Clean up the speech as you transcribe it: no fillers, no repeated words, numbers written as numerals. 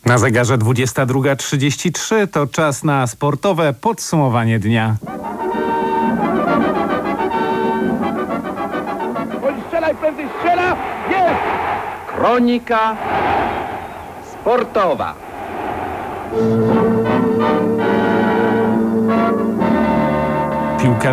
Na zegarze 22:33 to czas na sportowe podsumowanie dnia. Strzela i prędzej strzela! Jest! Kronika sportowa.